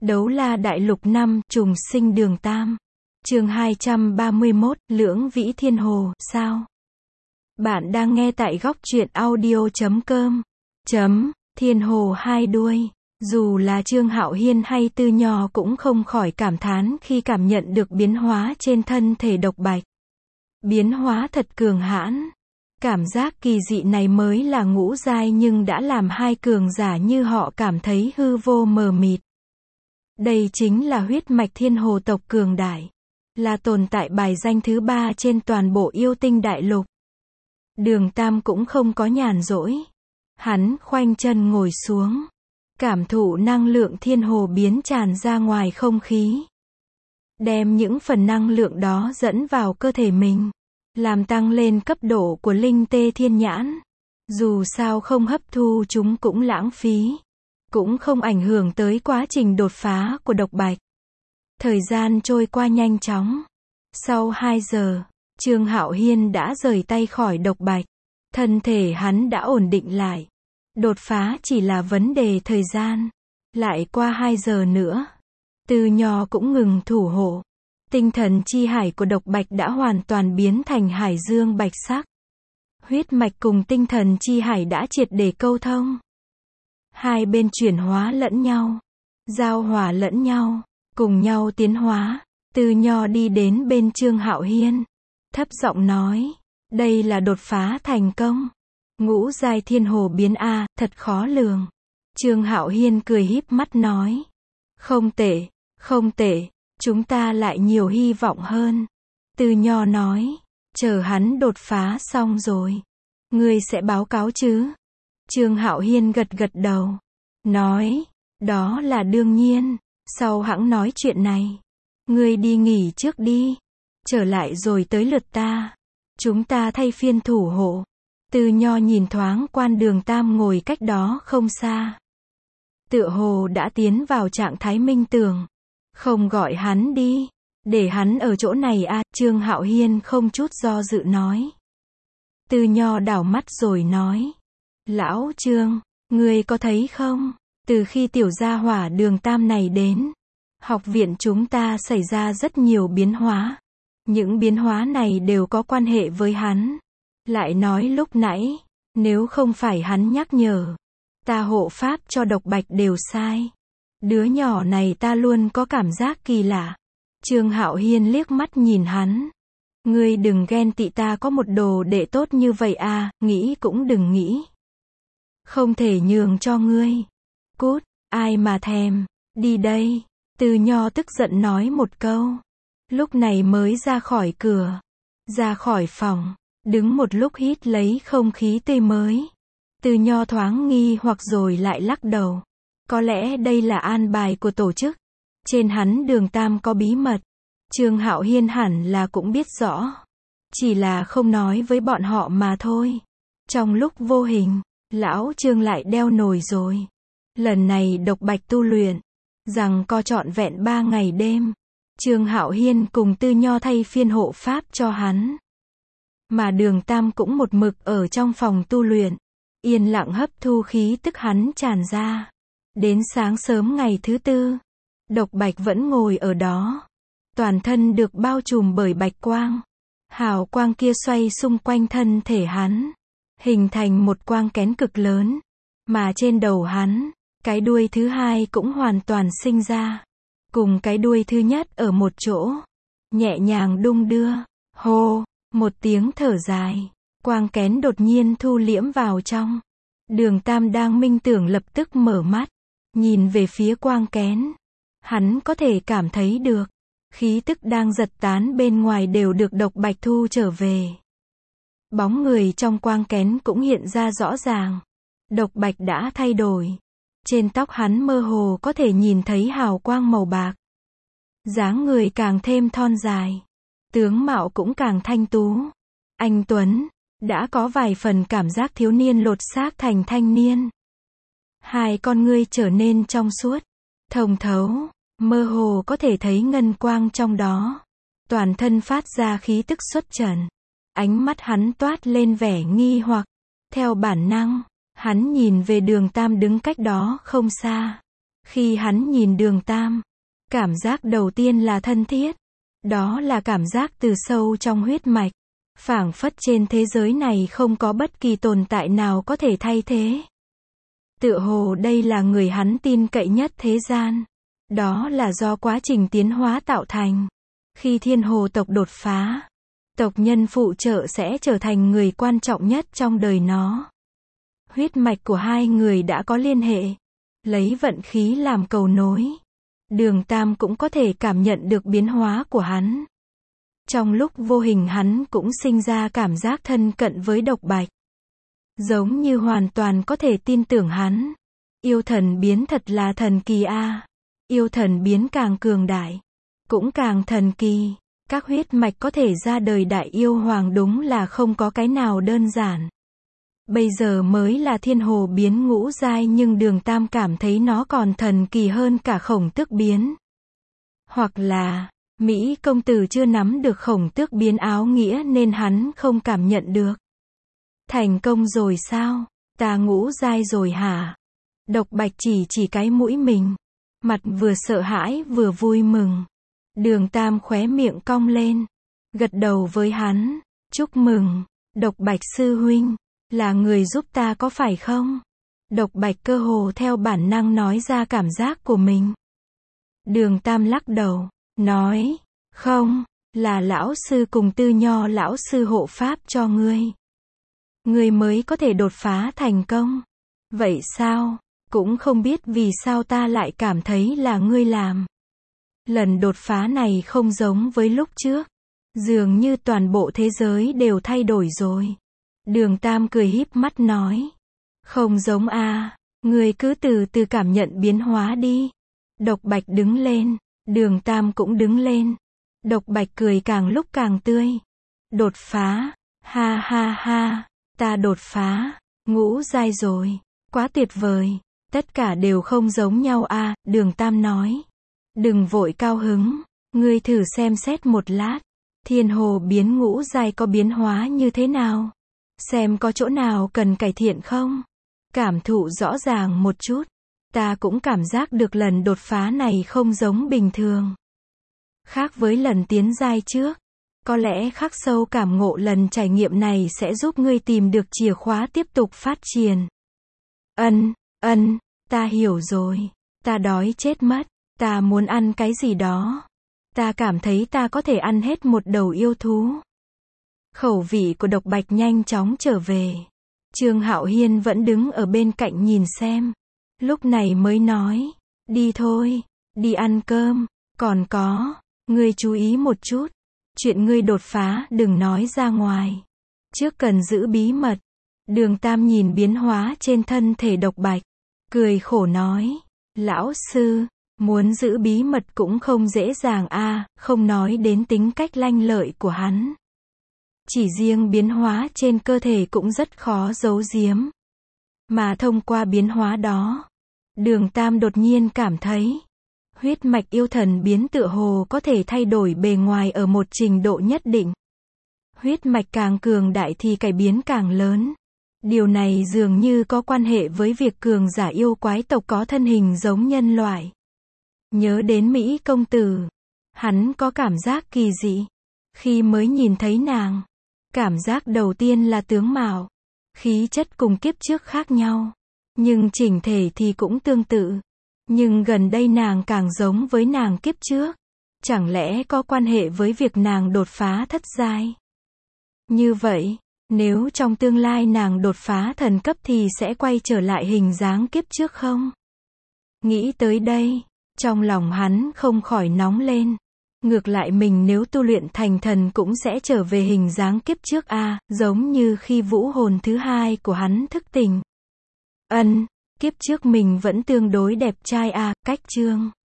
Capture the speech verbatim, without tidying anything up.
Đấu La Đại Lục năm, trùng sinh Đường Tam. Chương hai trăm ba mươi mốt, Lưỡng Vĩ Thiên Hồ, sao? Bạn đang nghe tại góc truyện audio chấm com. Chấm, Thiên Hồ hai đuôi. Dù là Trương Hạo Hiên hay Tư Nho cũng không khỏi cảm thán khi cảm nhận được biến hóa trên thân thể Độc Bạch. Biến hóa thật cường hãn. Cảm giác kỳ dị này mới là ngũ giai nhưng đã làm hai cường giả như họ cảm thấy hư vô mờ mịt. Đây chính là huyết mạch thiên hồ tộc cường đại. Là tồn tại bài danh thứ ba trên toàn bộ yêu tinh đại lục. Đường Tam cũng không có nhàn rỗi. Hắn khoanh chân ngồi xuống. Cảm thụ năng lượng thiên hồ biến tràn ra ngoài không khí. Đem những phần năng lượng đó dẫn vào cơ thể mình. Làm tăng lên cấp độ của linh tê thiên nhãn. Dù sao không hấp thu chúng cũng lãng phí. Cũng không ảnh hưởng tới quá trình đột phá của Độc Bạch. Thời gian trôi qua nhanh chóng. Sau hai giờ, Trương Hạo Hiên đã rời tay khỏi Độc Bạch. Thân thể hắn đã ổn định lại. Đột phá chỉ là vấn đề thời gian. Lại qua hai giờ nữa, Tư Nho cũng ngừng thủ hộ. Tinh thần chi hải của Độc Bạch đã hoàn toàn biến thành hải dương bạch sắc. Huyết mạch cùng tinh thần chi hải đã triệt để câu thông. Hai bên chuyển hóa lẫn nhau, giao hòa lẫn nhau, cùng nhau tiến hóa. Tư Nho đi đến bên Trương Hạo Hiên, thấp giọng nói, đây là đột phá thành công. Ngũ giai thiên hồ biến A, thật khó lường. Trương Hạo Hiên cười híp mắt nói, không tệ, không tệ, chúng ta lại nhiều hy vọng hơn. Tư Nho nói, chờ hắn đột phá xong rồi, ngươi sẽ báo cáo chứ? Trương Hạo Hiên gật gật đầu, nói, đó là đương nhiên, sau hẵng nói chuyện này. Ngươi đi nghỉ trước đi, trở lại rồi tới lượt ta. Chúng ta thay phiên thủ hộ. Tư Nho nhìn thoáng quan Đường Tam ngồi cách đó không xa. Tựa hồ đã tiến vào trạng thái minh tưởng. Không gọi hắn đi, để hắn ở chỗ này à, Trương Hạo Hiên không chút do dự nói. Tư Nho đảo mắt rồi nói, lão Trương, ngươi có thấy không, từ khi tiểu gia hỏa Đường Tam này đến, học viện chúng ta xảy ra rất nhiều biến hóa. Những biến hóa này đều có quan hệ với hắn. Lại nói lúc nãy, nếu không phải hắn nhắc nhở, ta hộ pháp cho Độc Bạch đều sai. Đứa nhỏ này ta luôn có cảm giác kỳ lạ. Trương Hạo Hiên liếc mắt nhìn hắn. Ngươi đừng ghen tị ta có một đồ đệ tốt như vậy à, nghĩ cũng đừng nghĩ. Không thể nhường cho ngươi. Cút, ai mà thèm, đi đây. Tư Nho tức giận nói một câu. Lúc này mới ra khỏi cửa. Ra khỏi phòng. Đứng một lúc hít lấy không khí tươi mới. Tư Nho thoáng nghi hoặc rồi lại lắc đầu. Có lẽ đây là an bài của tổ chức. Trên hắn Đường Tam có bí mật. Trương Hạo Hiên hẳn là cũng biết rõ. Chỉ là không nói với bọn họ mà thôi. Trong lúc vô hình, lão Trương lại đeo nồi rồi. Lần này Độc Bạch tu luyện. Rằng co trọn vẹn ba ngày đêm. Trương Hạo Hiên cùng Tư Nho thay phiên hộ pháp cho hắn. Mà Đường Tam cũng một mực ở trong phòng tu luyện. Yên lặng hấp thu khí tức hắn tràn ra. Đến sáng sớm ngày thứ tư, Độc Bạch vẫn ngồi ở đó. Toàn thân được bao trùm bởi bạch quang. Hào quang kia xoay xung quanh thân thể hắn. Hình thành một quang kén cực lớn. Mà trên đầu hắn, cái đuôi thứ hai cũng hoàn toàn sinh ra. Cùng cái đuôi thứ nhất ở một chỗ. Nhẹ nhàng đung đưa. Hô, một tiếng thở dài. Quang kén đột nhiên thu liễm vào trong. Đường Tam đang minh tưởng lập tức mở mắt. Nhìn về phía quang kén. Hắn có thể cảm thấy được. Khí tức đang giật tán bên ngoài đều được Độc Bạch thu trở về. Bóng người trong quang kén cũng hiện ra rõ ràng. Độc Bạch đã thay đổi. Trên tóc hắn mơ hồ có thể nhìn thấy hào quang màu bạc. Dáng người càng thêm thon dài. Tướng mạo cũng càng thanh tú. Anh tuấn. Đã có vài phần cảm giác thiếu niên lột xác thành thanh niên. Hai con ngươi trở nên trong suốt. Thông thấu. Mơ hồ có thể thấy ngân quang trong đó. Toàn thân phát ra khí tức xuất trần. Ánh mắt hắn toát lên vẻ nghi hoặc. Theo bản năng, hắn nhìn về Đường Tam đứng cách đó không xa. Khi hắn nhìn Đường Tam, cảm giác đầu tiên là thân thiết. Đó là cảm giác từ sâu trong huyết mạch. Phảng phất trên thế giới này không có bất kỳ tồn tại nào có thể thay thế. Tựa hồ đây là người hắn tin cậy nhất thế gian. Đó là do quá trình tiến hóa tạo thành. Khi thiên hồ tộc đột phá, tộc nhân phụ trợ sẽ trở thành người quan trọng nhất trong đời nó. Huyết mạch của hai người đã có liên hệ. Lấy vận khí làm cầu nối. Đường Tam cũng có thể cảm nhận được biến hóa của hắn. Trong lúc vô hình hắn cũng sinh ra cảm giác thân cận với Độc Bạch. Giống như hoàn toàn có thể tin tưởng hắn. Yêu thần biến thật là thần kỳ a. Yêu thần biến càng cường đại, cũng càng thần kỳ. Các huyết mạch có thể ra đời đại yêu hoàng đúng là không có cái nào đơn giản. Bây giờ mới là thiên hồ biến ngũ giai nhưng Đường Tam cảm thấy nó còn thần kỳ hơn cả khổng tước biến. Hoặc là, Mỹ công tử chưa nắm được khổng tước biến áo nghĩa nên hắn không cảm nhận được. Thành công rồi sao? Ta ngũ giai rồi hả? Độc Bạch chỉ chỉ cái mũi mình. Mặt vừa sợ hãi vừa vui mừng. Đường Tam khóe miệng cong lên. Gật đầu với hắn. Chúc mừng, Độc Bạch sư huynh. Là người giúp ta có phải không? Độc Bạch cơ hồ theo bản năng nói ra cảm giác của mình. Đường Tam lắc đầu, nói, không, là lão sư cùng Tư Nho lão sư hộ pháp cho ngươi. Ngươi mới có thể đột phá thành công. Vậy sao? Cũng không biết vì sao ta lại cảm thấy là ngươi làm. Lần đột phá này không giống với lúc trước. Dường như toàn bộ thế giới đều thay đổi rồi. Đường Tam cười híp mắt nói. Không giống a, ngươi cứ từ từ cảm nhận biến hóa đi. Độc Bạch đứng lên. Đường Tam cũng đứng lên. Độc Bạch cười càng lúc càng tươi. Đột phá. Ha ha ha. Ta đột phá. Ngũ giai rồi. Quá tuyệt vời. Tất cả đều không giống nhau a, Đường Tam nói. Đừng vội cao hứng. Ngươi thử xem xét một lát. Thiên hồ biến ngũ giai có biến hóa như thế nào? Xem có chỗ nào cần cải thiện không? Cảm thụ rõ ràng một chút. Ta cũng cảm giác được lần đột phá này không giống bình thường. Khác với lần tiến giai trước. Có lẽ khắc sâu cảm ngộ lần trải nghiệm này sẽ giúp ngươi tìm được chìa khóa tiếp tục phát triển. Ân, ân, ta hiểu rồi. Ta đói chết mất. Ta muốn ăn cái gì đó. Ta cảm thấy ta có thể ăn hết một đầu yêu thú. Khẩu vị của Độc Bạch nhanh chóng trở về. Trương Hạo Hiên vẫn đứng ở bên cạnh nhìn xem. Lúc này mới nói. Đi thôi. Đi ăn cơm. Còn có. Ngươi chú ý một chút. Chuyện ngươi đột phá đừng nói ra ngoài. Trước cần giữ bí mật. Đường Tam nhìn biến hóa trên thân thể Độc Bạch. Cười khổ nói. Lão sư. Muốn giữ bí mật cũng không dễ dàng a, không nói đến tính cách lanh lợi của hắn. Chỉ riêng biến hóa trên cơ thể cũng rất khó giấu giếm. Mà thông qua biến hóa đó, Đường Tam đột nhiên cảm thấy, huyết mạch yêu thần biến tựa hồ có thể thay đổi bề ngoài ở một trình độ nhất định. Huyết mạch càng cường đại thì cải biến càng lớn. Điều này dường như có quan hệ với việc cường giả yêu quái tộc có thân hình giống nhân loại. Nhớ đến Mỹ công tử, hắn có cảm giác kỳ dị. Khi mới nhìn thấy nàng, cảm giác đầu tiên là tướng mạo, khí chất cùng kiếp trước khác nhau, nhưng chỉnh thể thì cũng tương tự. Nhưng gần đây nàng càng giống với nàng kiếp trước. Chẳng lẽ có quan hệ với việc nàng đột phá thất giai? Như vậy, nếu trong tương lai nàng đột phá thần cấp thì sẽ quay trở lại hình dáng kiếp trước không? Nghĩ tới đây, trong lòng hắn không khỏi nóng lên. Ngược lại mình nếu tu luyện thành thần cũng sẽ trở về hình dáng kiếp trước a, giống như khi vũ hồn thứ hai của hắn thức tỉnh. Ân, kiếp trước mình vẫn tương đối đẹp trai a, cách chương